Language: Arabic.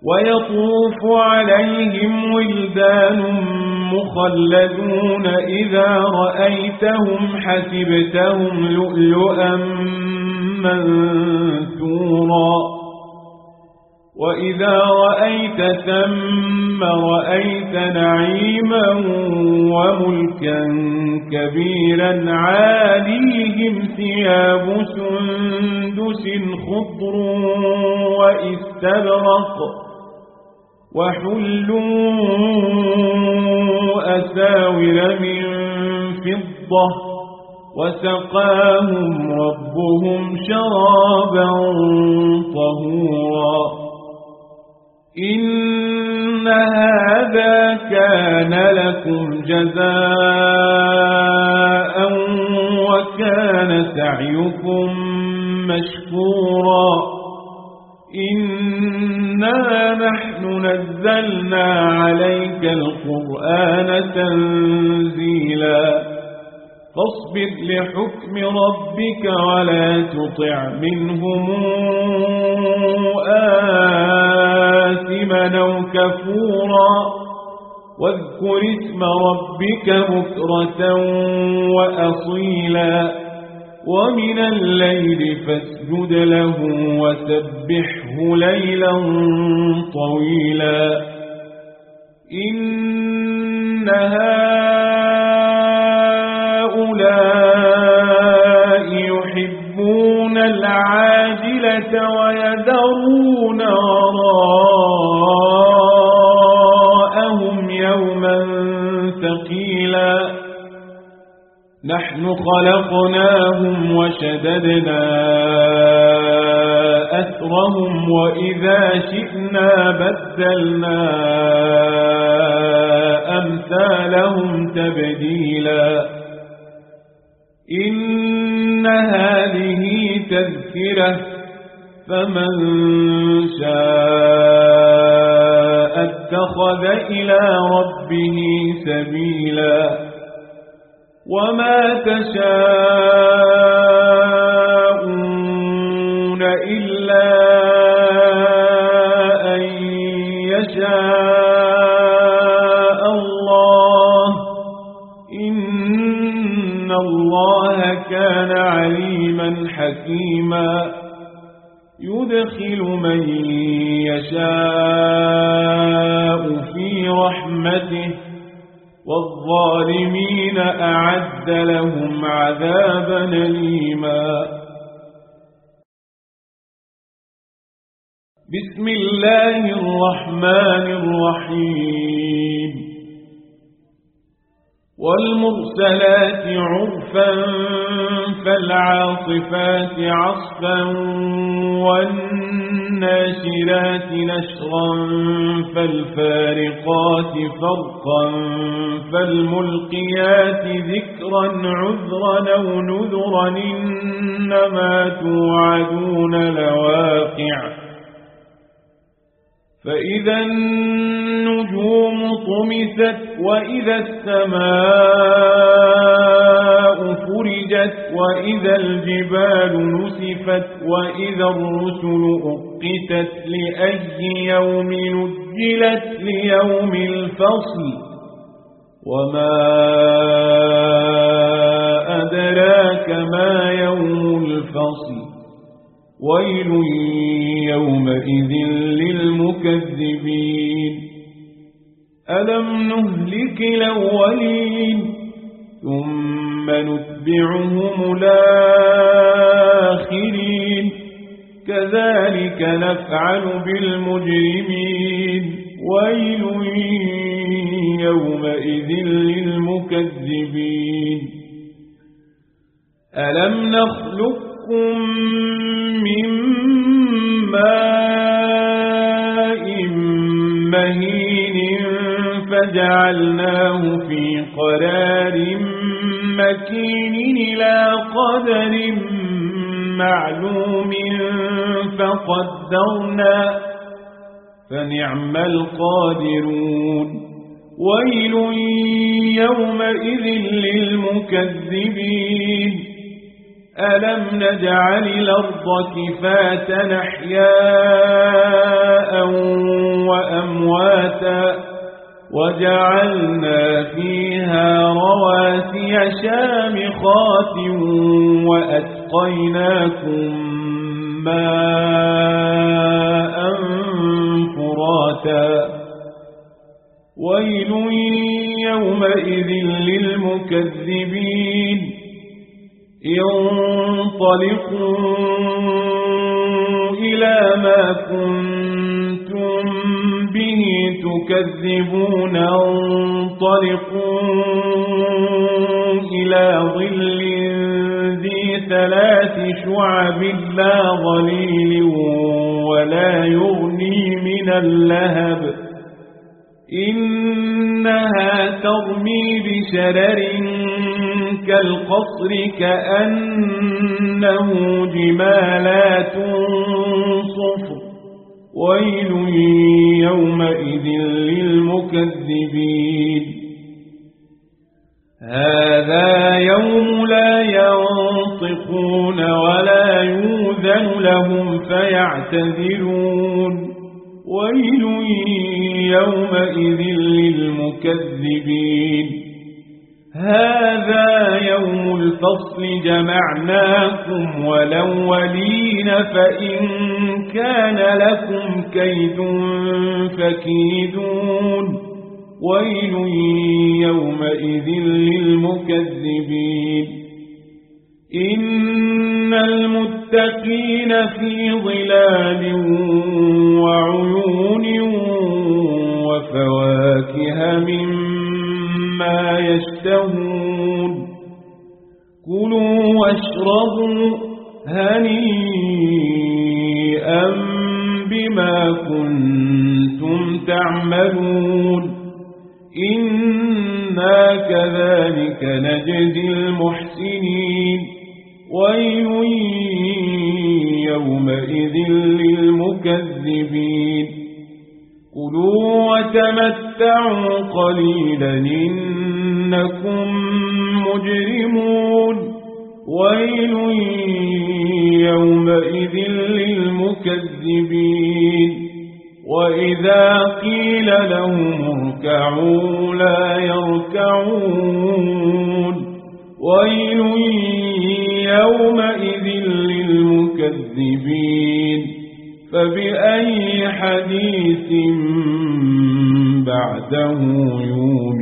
ويطوف عليهم ولدان مخلدون إذا رأيتهم حسبتهم لؤلؤا منثورا وإذا رأيت ثم رأيت نعيما وملكا كبيرا عاليهم ثياب سندس خضر وإستبرق وحلوا أساور من فضة وسقاهم ربهم شرابا طهورا إن هذا كان لكم جزاء وكان سعيكم مشكورا إنا نحن نزلنا عليك القرآن تنزيلا فاصبر لحكم ربك ولا تطع منهم آثما أو كفورا واذكر اسم ربك بكرة وأصيلا ومن الليل فاسجد له وسبحه ليلا طويلا إن هؤلاء يحبون العاجلة ويذرون وراءهم يوما ثقيلا نحن خلقناهم وشددنا أسرهم وإذا شئنا بدلنا أمثالهم تبديلا إن هذه تذكرة فمن شاء اتخذ إلى ربه سبيلا وما تشاءون إلا أن يشاء الله إن الله كان عليما حكيما يدخل من يشاء في رحمته والظالمين أعد لهم عذابا أليما بسم الله الرحمن الرحيم والمرسلات عرفا فالعاصفات عصفا والناشرات نشرا فالفارقات فرقا فالملقيات ذكرا عذرا أو نذرا إنما توعدون لواقع فإذا النجوم طمست وإذا السماء فرجت وإذا الجبال نسفت وإذا الرسل أقتت لأي يوم نجلت ليوم الفصل وما أدراك ما يوم الفصل ويل يومئذ للمكذبين ألم نهلك الأولين ثم نتبعهم الآخرين كذلك نفعل بالمجرمين ويل يومئذ للمكذبين ألم نخلقكم من ماء مهين فجعلناه في قرار مكين إلى قدر معلوم فقدرنا فنعم القادرون ويل يومئذ للمكذبين ألم نجعل الأرض كفاة أحياء وجعلنا فيها رواسي شامخات وأسقيناكم ماء فراتا ويل يومئذ للمكذبين انطلقوا إلى ما كنتم به تكذبون انطلقوا إلى ظل ذي 3 شعب لا ظليل ولا يغني من اللهب إنها ترمي بشرر كالقصر كأنه جمالات صفر ويل يومئذ للمكذبين هذا يوم لا ينطقون ولا يؤذن لهم فيعتذرون ويل يومئذ للمكذبين هذا يوم الفصل جمعناكم والأولين فإن كان لكم كيد فكيدون ويل يومئذ للمكذبين إن المتقين في ظلال وعيون وفواكه مما يشتهون كلوا واشربوا هنيئا بما كنتم تعملون إنا كذلك نجزي المحسنين ويل يومئذ للمكذبين كلوا وتمتعوا قليلا إنكم مجرمون ويل يومئذ للمكذبين وإذا قيل لهم اركعوا لا يركعون ويل يومئذ للمكذبين فبأي حديث بعده يؤمنون